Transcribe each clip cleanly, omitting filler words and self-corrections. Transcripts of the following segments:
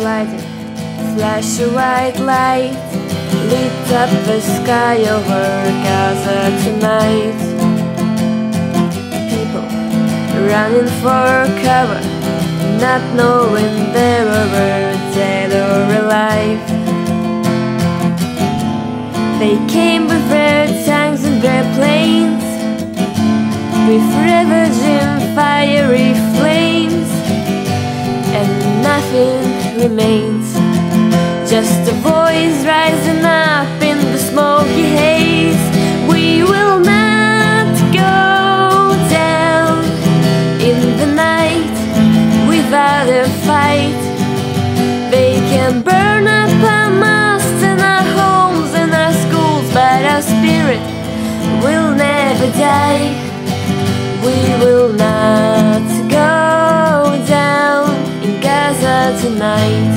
blinding flash of white light lit up the sky over Gaza tonight. People running for cover, not knowing they were dead or alive. They came with their tanks and their planes, with ravaging fiery flames, and nothing remains, just a voice rising up in the smoky haze. We will not go down in the night without a fight. They can burn up our mosques and our homes and our schools, but our spirit will never die. We will not go down in Gaza tonight.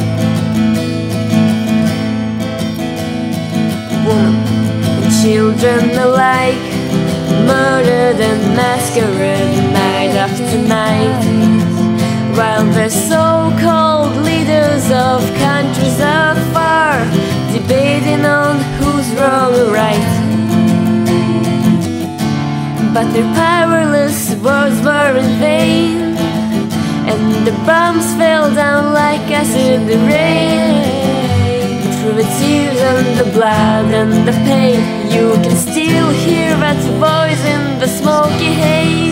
Women and children alike, murdered and massacred night after night, while the so-called leaders of countries are far, debating on who's wrong or right. But their powerless words were in vain, and the bombs fell down like acid rain. Through the tears and the blood and the pain, you can still hear that voice in the smoky haze.